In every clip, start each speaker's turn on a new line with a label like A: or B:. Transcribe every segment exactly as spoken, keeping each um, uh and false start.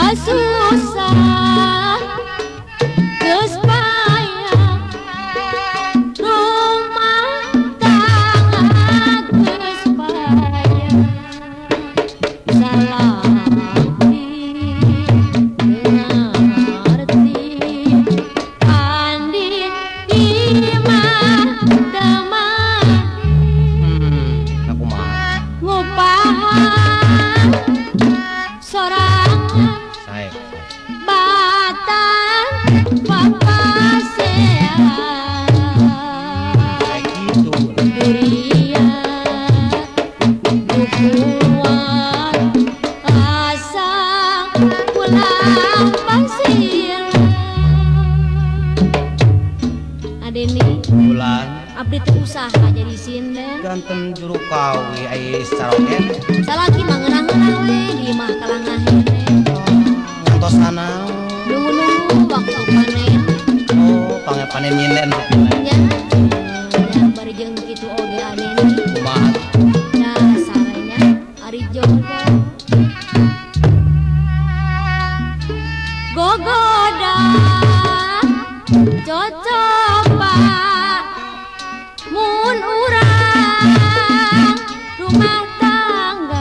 A: kasusah geus payah rumah tangga geus payah salaki ngarti andi imah damai
B: hmm aku mah
A: ngupahan sorangan
B: sae
A: batang papasean
B: kayak gitu
A: durian dukuan asa pulang pasir adeni
B: bulan
A: abdi teu usaha jadi sinden
B: ganteng juru kawi aya saroken
A: salaki mah ngeunah-ngeunah we di mah kalangah hene
B: ngantos sana
A: nunggu-nunggu waktu panen
B: oh pange panen nyinden
A: nya nya bari jeung kitu oge adeni
B: kumaha
A: dasarnya ari jogo gogoda cocok pak mun urang rumah tangga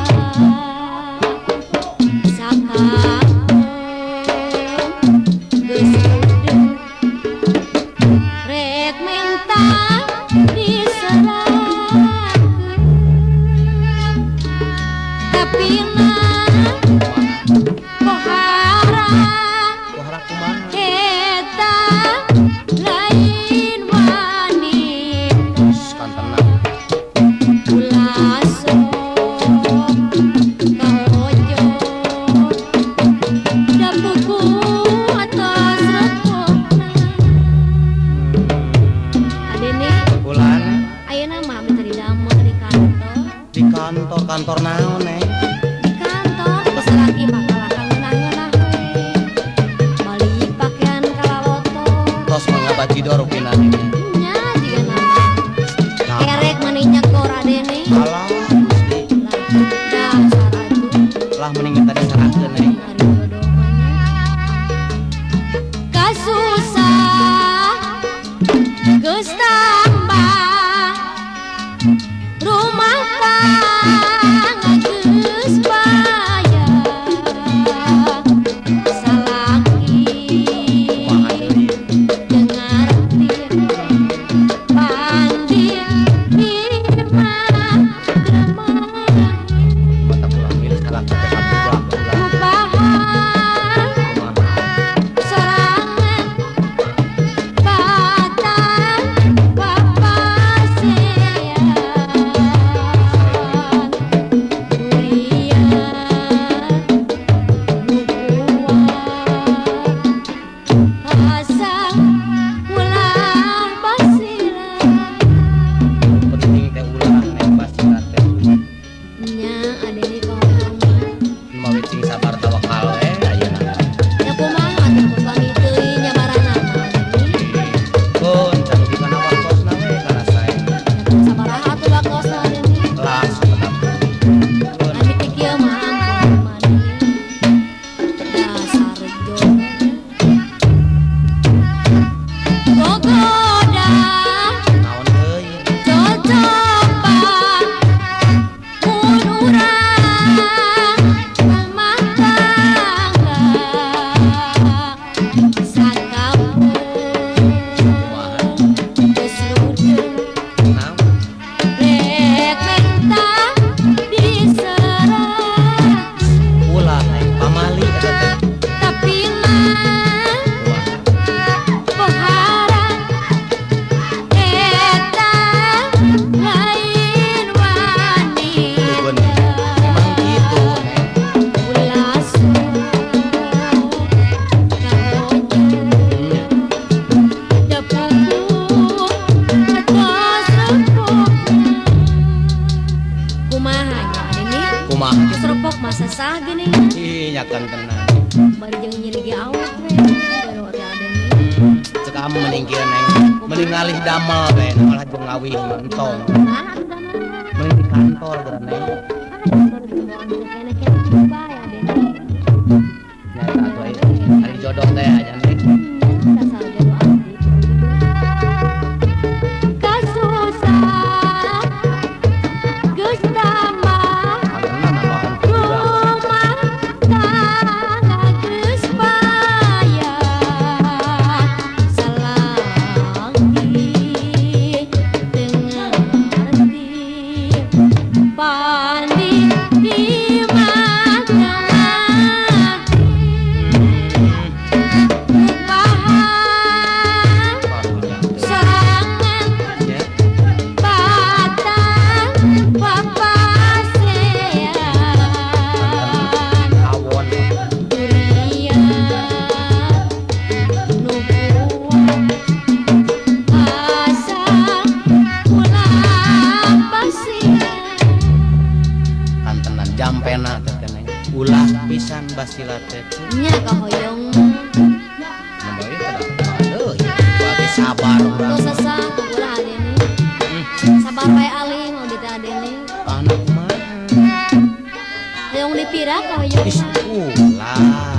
A: sakapeung geus udeuh rek minta diserahkeun tapi nah pohara
B: pohara kumaha
A: eta lain wanita
B: geus kantenang
A: ulaso kaojo da buku atas repotna adene
B: bulan
A: ayeuna mah abdi teu didamel di kantor
B: di kantor kantor naon neng
A: di kantor salaki mah kalah kangeunah-ngeunah we balik pakaian kalaloto
B: tos mangabajidor pina nya
A: nya jiga nama kerek meninyak gor adene
B: alah
A: dasar atuh
B: lah mending tadi sarahkeun neng
A: ari jodoh mah kasusah geus tambah rumah tangga geus payah salaki
B: kumaha deui
A: dengarti pandit imah gremahin
B: mata pulang milih salah teh satu bulan bulan
A: rupahan
B: kumaha
A: sorangan batang papasean durian dukuan asa ulah basiran
B: penting teh ulah neng basiran teh
A: nya adeni kahormat
B: nu wicing sabar tawakal we ayeuna
A: nya kumaha atuh suami teuing nya marana mah adeni
B: pun canu di kana wakosna we kana sae
A: sabaraha atuh bakosna adeni
B: las tetap pun
A: Ani pikir mah angkon mah adeni dasar jodoh gogoda
B: naon deui
A: cocok pak mun urang rumah tangga sakapeung
B: kumaha
A: geus ludeuh
B: naon
A: rek minta diserah
B: ulah neng pamali eta teh
A: tapi mah
B: kumaha
A: pohara eta lain
B: Bener.
A: wanita
B: Emang gitu neng
A: ulaso kaojo
B: Nya.
A: da buku atas repotna kumaha nya adeni
B: kumaha
A: geus repok mah sasah geuning
B: ih nyakan tenang
A: bari jeung nyirigi awak we baru teh adeni
B: cek kamu mending kieu neng mending ngalih damel we malah jeung ngawih entong
A: mana atuh damel
B: mending di kantor geura neng
A: kantor di bawah kene-kene bae adeni
B: nyata jodoh teh aja nih.
A: Rasa jodoh abdi. Kasusah geus damang
B: Karena nambahan kurang.
A: rumah tangga geus payah salagi teu ngarti pandi di mana bahan
B: Parunya teh.
A: sorangan
B: Ya.
A: batang papasean
B: Awon.
A: durian nu kuat asa ulah basilan
B: Kantenan jampena teh keneng. Ulah pisan basila teh.
A: nya kahoyong
B: Nambahin kada. Aduh, bagi sabar urang.
A: tos sasa ulah adene sabar bae alim abdi teh adene
B: Anak mah.
A: hoyong dipira kahoyong
B: Is ulah.